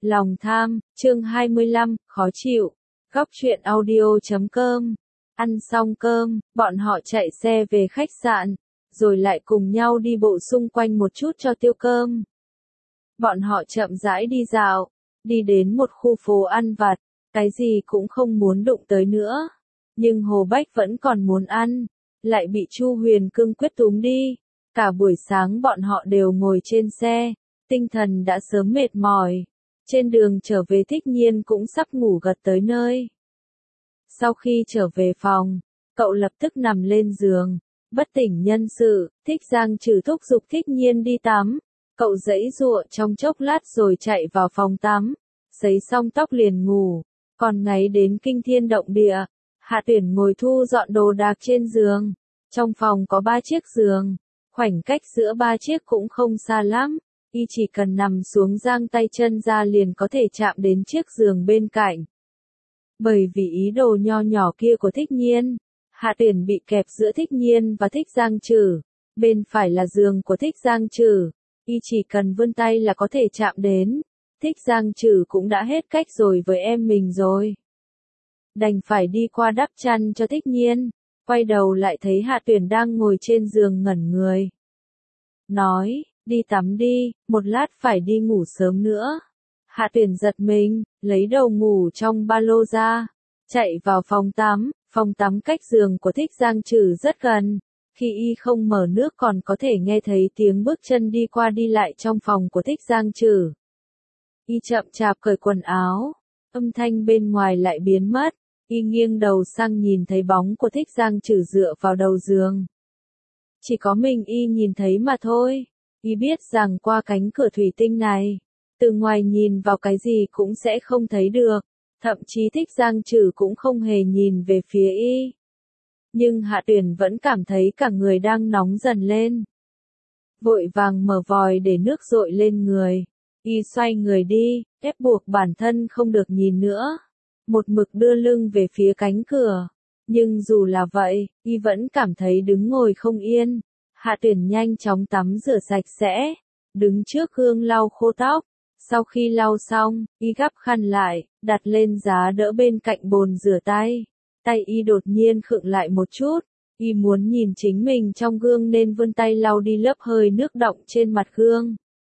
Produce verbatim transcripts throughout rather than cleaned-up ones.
Lòng tham, chương hai mươi lăm, khó chịu. Góc truyện audio chấm com. Ăn xong cơm, bọn họ chạy xe về khách sạn, rồi lại cùng nhau đi bộ xung quanh một chút cho tiêu cơm. Bọn họ chậm rãi đi dạo, đi đến một khu phố ăn vặt, cái gì cũng không muốn đụng tới nữa. Nhưng Hồ Bách vẫn còn muốn ăn, lại bị Chu Huyền cương quyết túm đi. Cả buổi sáng bọn họ đều ngồi trên xe, tinh thần đã sớm mệt mỏi. Trên đường trở về Thích Nhiên cũng sắp ngủ gật tới nơi. Sau khi trở về phòng, cậu lập tức nằm lên giường, bất tỉnh nhân sự. Thích Giang trừ thúc giục Thích Nhiên đi tắm. Cậu giãy giụa trong chốc lát rồi chạy vào phòng tắm, sấy xong tóc liền ngủ. Còn ngáy đến kinh thiên động địa, Hạ Tuyển ngồi thu dọn đồ đạc trên giường. Trong phòng có ba chiếc giường, khoảnh cách giữa ba chiếc cũng không xa lắm. Y chỉ cần nằm xuống giang tay chân ra liền có thể chạm đến chiếc giường bên cạnh. Bởi vì ý đồ nho nhỏ kia của Thích Nhiên, Hạ Tuyển bị kẹp giữa Thích Nhiên và Thích Giang Trừ. Bên phải là giường của Thích Giang Trừ, y chỉ cần vươn tay là có thể chạm đến. Thích Giang Trừ cũng đã hết cách rồi với em mình rồi. Đành phải đi qua đắp chăn cho Thích Nhiên, quay đầu lại thấy Hạ Tuyển đang ngồi trên giường ngẩn người. Nói, đi tắm đi, một lát phải đi ngủ sớm nữa. Hạ Tuyển giật mình, lấy đầu ngủ trong ba lô ra, chạy vào phòng tắm. Phòng tắm cách giường của Thích Giang Trừ rất gần. Khi y không mở nước còn có thể nghe thấy tiếng bước chân đi qua đi lại trong phòng của Thích Giang Trừ. Y chậm chạp cởi quần áo, âm thanh bên ngoài lại biến mất. Y nghiêng đầu sang nhìn thấy bóng của Thích Giang Trừ dựa vào đầu giường. Chỉ có mình y nhìn thấy mà thôi. Y biết rằng qua cánh cửa thủy tinh này, từ ngoài nhìn vào cái gì cũng sẽ không thấy được. Thậm chí Thích Giang Trừ cũng không hề nhìn về phía y. Nhưng Hạ Tuyển vẫn cảm thấy cả người đang nóng dần lên. Vội vàng mở vòi để nước dội lên người. Y xoay người đi, ép buộc bản thân không được nhìn nữa. Một mực đưa lưng về phía cánh cửa. Nhưng dù là vậy, y vẫn cảm thấy đứng ngồi không yên. Hạ Tuyển nhanh chóng tắm rửa sạch sẽ, đứng trước gương lau khô tóc. Sau khi lau xong, y gắp khăn lại, đặt lên giá đỡ bên cạnh bồn rửa tay. Tay y đột nhiên khựng lại một chút. Y muốn nhìn chính mình trong gương nên vươn tay lau đi lớp hơi nước đọng trên mặt gương.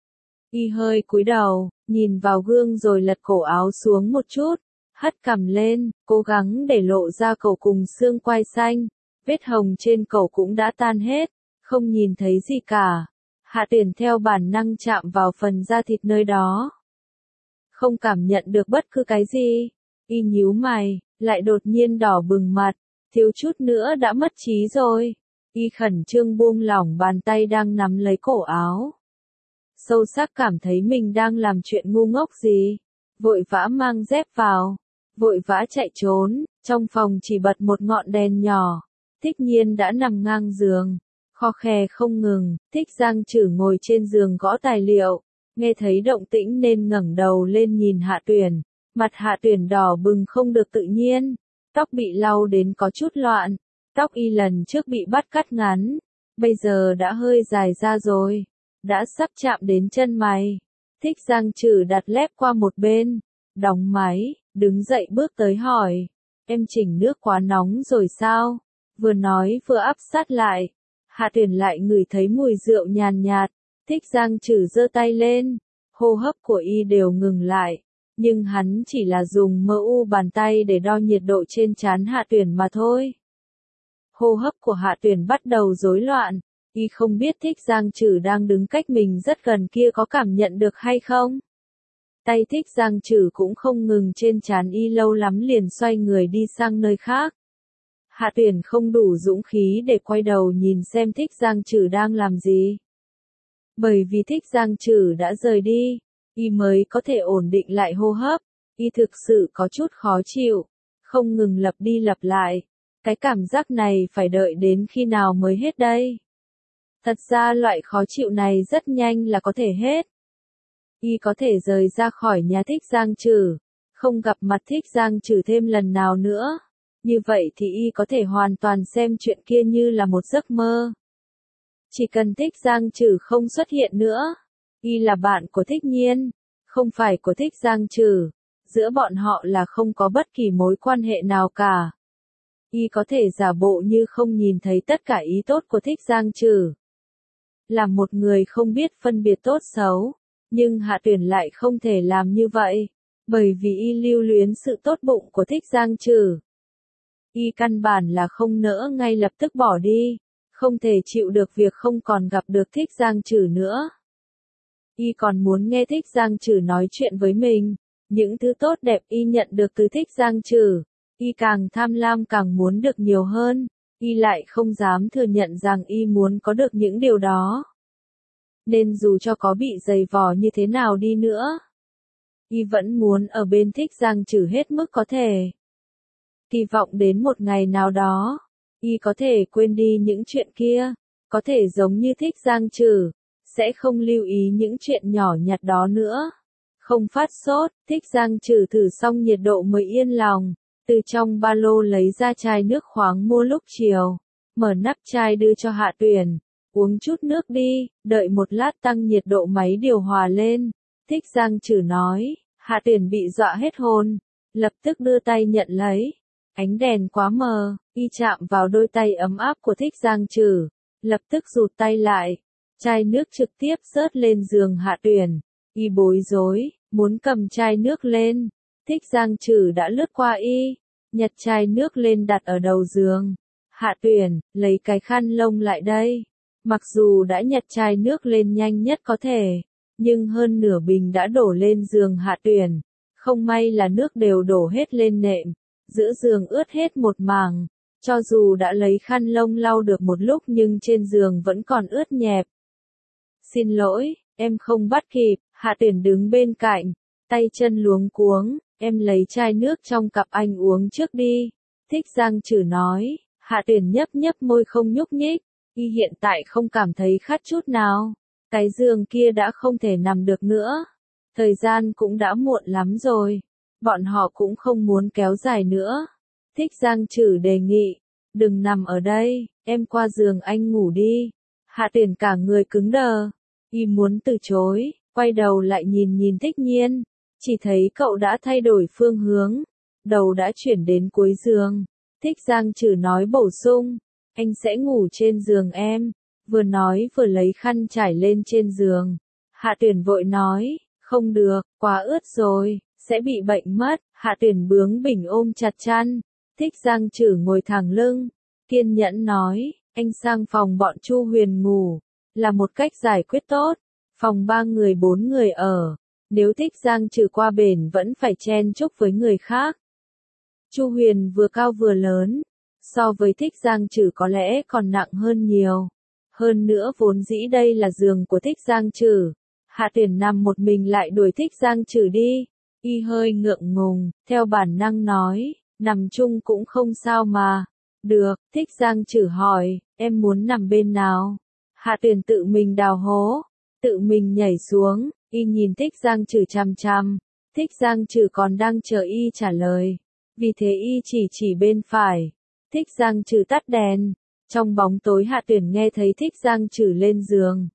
Y hơi cúi đầu, nhìn vào gương rồi lật cổ áo xuống một chút, hất cằm lên, cố gắng để lộ ra cổ cùng xương quai xanh. Vết hồng trên cổ cũng đã tan hết, không nhìn thấy gì cả. Hạ Tuyển theo bản năng chạm vào phần da thịt nơi đó. Không cảm nhận được bất cứ cái gì. Y nhíu mày, lại đột nhiên đỏ bừng mặt, thiếu chút nữa đã mất trí rồi. Y khẩn trương buông lỏng bàn tay đang nắm lấy cổ áo. Sâu sắc cảm thấy mình đang làm chuyện ngu ngốc gì. Vội vã mang dép vào, vội vã chạy trốn. Trong phòng chỉ bật một ngọn đèn nhỏ. Thích Nhiên đã nằm ngang giường, kho khè không ngừng. Thích Giang Trừ ngồi trên giường gõ tài liệu, nghe thấy động tĩnh nên ngẩng đầu lên nhìn Hạ Tuyển. Mặt Hạ Tuyển đỏ bừng không được tự nhiên, tóc bị lau đến có chút loạn. Tóc y lần trước bị bắt cắt ngắn, bây giờ đã hơi dài ra rồi, đã sắp chạm đến chân mày. Thích Giang Trừ đặt lép qua một bên, đóng máy, đứng dậy bước tới hỏi, em chỉnh nước quá nóng rồi sao? Vừa nói vừa áp sát lại. Hạ Tuyển lại ngửi thấy mùi rượu nhàn nhạt. Thích Giang Trừ giơ tay lên, hô hấp của y đều ngừng lại. Nhưng hắn chỉ là dùng mơ u bàn tay để đo nhiệt độ trên trán Hạ Tuyển mà thôi. Hô hấp của Hạ Tuyển bắt đầu rối loạn. Y không biết Thích Giang Trừ đang đứng cách mình rất gần kia có cảm nhận được hay không. Tay Thích Giang Trừ cũng không ngừng trên trán y lâu lắm liền xoay người đi sang nơi khác. Hạ Tuyển không đủ dũng khí để quay đầu nhìn xem Thích Giang Trừ đang làm gì. Bởi vì Thích Giang Trừ đã rời đi, y mới có thể ổn định lại hô hấp. Y thực sự có chút khó chịu, không ngừng lặp đi lặp lại. Cái cảm giác này phải đợi đến khi nào mới hết đây? Thật ra loại khó chịu này rất nhanh là có thể hết. Y có thể rời ra khỏi nhà Thích Giang Trừ, không gặp mặt Thích Giang Trừ thêm lần nào nữa. Như vậy thì y có thể hoàn toàn xem chuyện kia như là một giấc mơ. Chỉ cần Thích Giang Trừ không xuất hiện nữa, y là bạn của Thích Nhiên, không phải của Thích Giang Trử. Giữa bọn họ là không có bất kỳ mối quan hệ nào cả. Y có thể giả bộ như không nhìn thấy tất cả ý tốt của Thích Giang Trử. Là một người không biết phân biệt tốt xấu, nhưng Hạ Tuyển lại không thể làm như vậy, bởi vì y lưu luyến sự tốt bụng của Thích Giang Trử. Y căn bản là không nỡ ngay lập tức bỏ đi, không thể chịu được việc không còn gặp được Thích Giang Trử nữa. Y còn muốn nghe Thích Giang Trử nói chuyện với mình, những thứ tốt đẹp y nhận được từ Thích Giang Trử, y càng tham lam càng muốn được nhiều hơn, y lại không dám thừa nhận rằng y muốn có được những điều đó. Nên dù cho có bị dày vò như thế nào đi nữa, y vẫn muốn ở bên Thích Giang Trử hết mức có thể. Kỳ vọng đến một ngày nào đó, y có thể quên đi những chuyện kia, có thể giống như Thích Giang Trử, sẽ không lưu ý những chuyện nhỏ nhặt đó nữa. Không phát sốt, Thích Giang Trử thử xong nhiệt độ mới yên lòng, từ trong ba lô lấy ra chai nước khoáng mua lúc chiều, mở nắp chai đưa cho Hạ Tuyển, uống chút nước đi, đợi một lát tăng nhiệt độ máy điều hòa lên. Thích Giang Trử nói, Hạ Tuyển bị dọa hết hồn, lập tức đưa tay nhận lấy. Ánh đèn quá mờ, y chạm vào đôi tay ấm áp của Thích Giang Trử, lập tức rụt tay lại, chai nước trực tiếp rớt lên giường Hạ Tuyển, y bối rối, muốn cầm chai nước lên, Thích Giang Trử đã lướt qua y, nhặt chai nước lên đặt ở đầu giường. Hạ Tuyển, lấy cái khăn lông lại đây. Mặc dù đã nhặt chai nước lên nhanh nhất có thể, nhưng hơn nửa bình đã đổ lên giường Hạ Tuyển, không may là nước đều đổ hết lên nệm. Giữa giường ướt hết một mảng, cho dù đã lấy khăn lông lau được một lúc nhưng trên giường vẫn còn ướt nhẹp. Xin lỗi, em không bắt kịp, Hạ Tuyển đứng bên cạnh, tay chân luống cuống, em lấy chai nước trong cặp anh uống trước đi. Thích Giang Trử nói, Hạ Tuyển nhấp nhấp môi không nhúc nhích, y hiện tại không cảm thấy khát chút nào, cái giường kia đã không thể nằm được nữa, thời gian cũng đã muộn lắm rồi. Bọn họ cũng không muốn kéo dài nữa. Thích Giang Trử đề nghị, đừng nằm ở đây, em qua giường anh ngủ đi. Hạ Tuyển cả người cứng đờ, y muốn từ chối, quay đầu lại nhìn nhìn Thích Nhiên, chỉ thấy cậu đã thay đổi phương hướng, đầu đã chuyển đến cuối giường. Thích Giang Trử nói bổ sung, anh sẽ ngủ trên giường em, vừa nói vừa lấy khăn trải lên trên giường. Hạ Tuyển vội nói, không được, quá ướt rồi. Sẽ bị bệnh mất. Hạ Tuyển bướng bỉnh ôm chặt chăn. Thích Giang Trử ngồi thẳng lưng, kiên nhẫn nói, anh sang phòng bọn Chu Huyền ngủ, là một cách giải quyết tốt. Phòng ba người bốn người ở, nếu Thích Giang Trử qua bển vẫn phải chen chúc với người khác. Chu Huyền vừa cao vừa lớn, so với Thích Giang Trử có lẽ còn nặng hơn nhiều. Hơn nữa vốn dĩ đây là giường của Thích Giang Trử. Hạ Tuyển nằm một mình lại đuổi Thích Giang Trử đi. Y hơi ngượng ngùng, theo bản năng nói, nằm chung cũng không sao mà. Được, Thích Giang Trử hỏi, em muốn nằm bên nào? Hạ Tuyển tự mình đào hố, tự mình nhảy xuống, y nhìn Thích Giang Trử chằm chằm. Thích Giang Trử còn đang chờ y trả lời. Vì thế y chỉ chỉ bên phải. Thích Giang Trử tắt đèn. Trong bóng tối Hạ Tuyển nghe thấy Thích Giang Trử lên giường.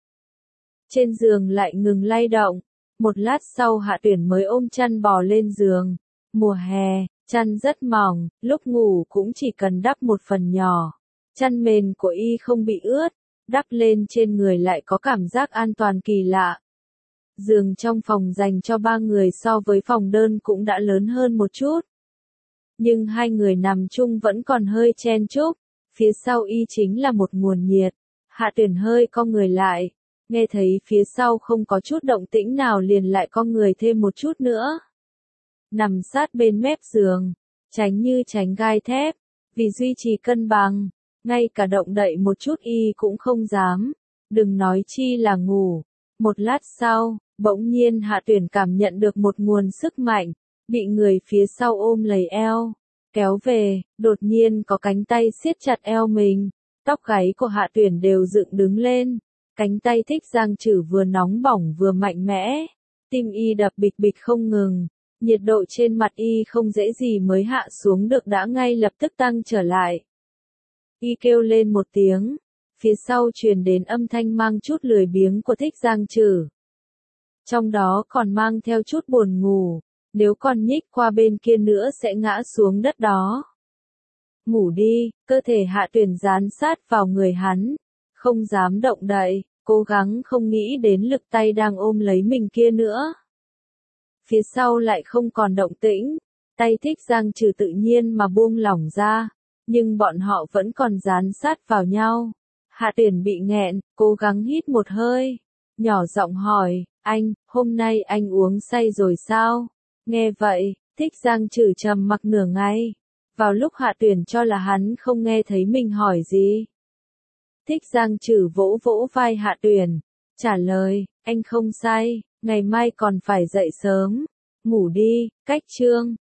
Trên giường lại ngừng lay động. Một lát sau Hạ Tuyển mới ôm chăn bò lên giường. Mùa hè, chăn rất mỏng, lúc ngủ cũng chỉ cần đắp một phần nhỏ. Chăn mền của y không bị ướt, đắp lên trên người lại có cảm giác an toàn kỳ lạ. Giường trong phòng dành cho ba người so với phòng đơn cũng đã lớn hơn một chút. Nhưng hai người nằm chung vẫn còn hơi chen chúc, phía sau y chính là một nguồn nhiệt. Hạ Tuyển hơi cong người lại. Nghe thấy phía sau không có chút động tĩnh nào liền lại cong người thêm một chút nữa. Nằm sát bên mép giường, tránh như tránh gai thép, vì duy trì cân bằng, ngay cả động đậy một chút y cũng không dám, đừng nói chi là ngủ. Một lát sau, bỗng nhiên Hạ Tuyển cảm nhận được một nguồn sức mạnh, bị người phía sau ôm lấy eo, kéo về, đột nhiên có cánh tay siết chặt eo mình, tóc gáy của Hạ Tuyển đều dựng đứng lên. Cánh tay Thích Giang Trử vừa nóng bỏng vừa mạnh mẽ, tim y đập bịch bịch không ngừng, nhiệt độ trên mặt y không dễ gì mới hạ xuống được đã ngay lập tức tăng trở lại. Y kêu lên một tiếng, phía sau truyền đến âm thanh mang chút lười biếng của Thích Giang Trử. trong đó còn mang theo chút buồn ngủ, nếu còn nhích qua bên kia nữa sẽ ngã xuống đất đó. Ngủ đi, cơ thể Hạ Tuyền dán sát vào người hắn, không dám động đậy, cố gắng không nghĩ đến lực tay đang ôm lấy mình kia nữa. Phía sau lại không còn động tĩnh, tay Thích Giang Trừ tự nhiên mà buông lỏng ra, nhưng bọn họ vẫn còn dán sát vào nhau. Hạ Tuyền bị nghẹn, cố gắng hít một hơi, nhỏ giọng hỏi, anh, hôm nay anh uống say rồi sao? Nghe vậy, Thích Giang Trừ trầm mặc nửa ngày. Vào lúc Hạ Tuyền cho là hắn không nghe thấy mình hỏi gì. Thích Giang Trừ vỗ vỗ vai Hạ Tuyền, trả lời, anh không say, ngày mai còn phải dậy sớm, ngủ đi, cách chương.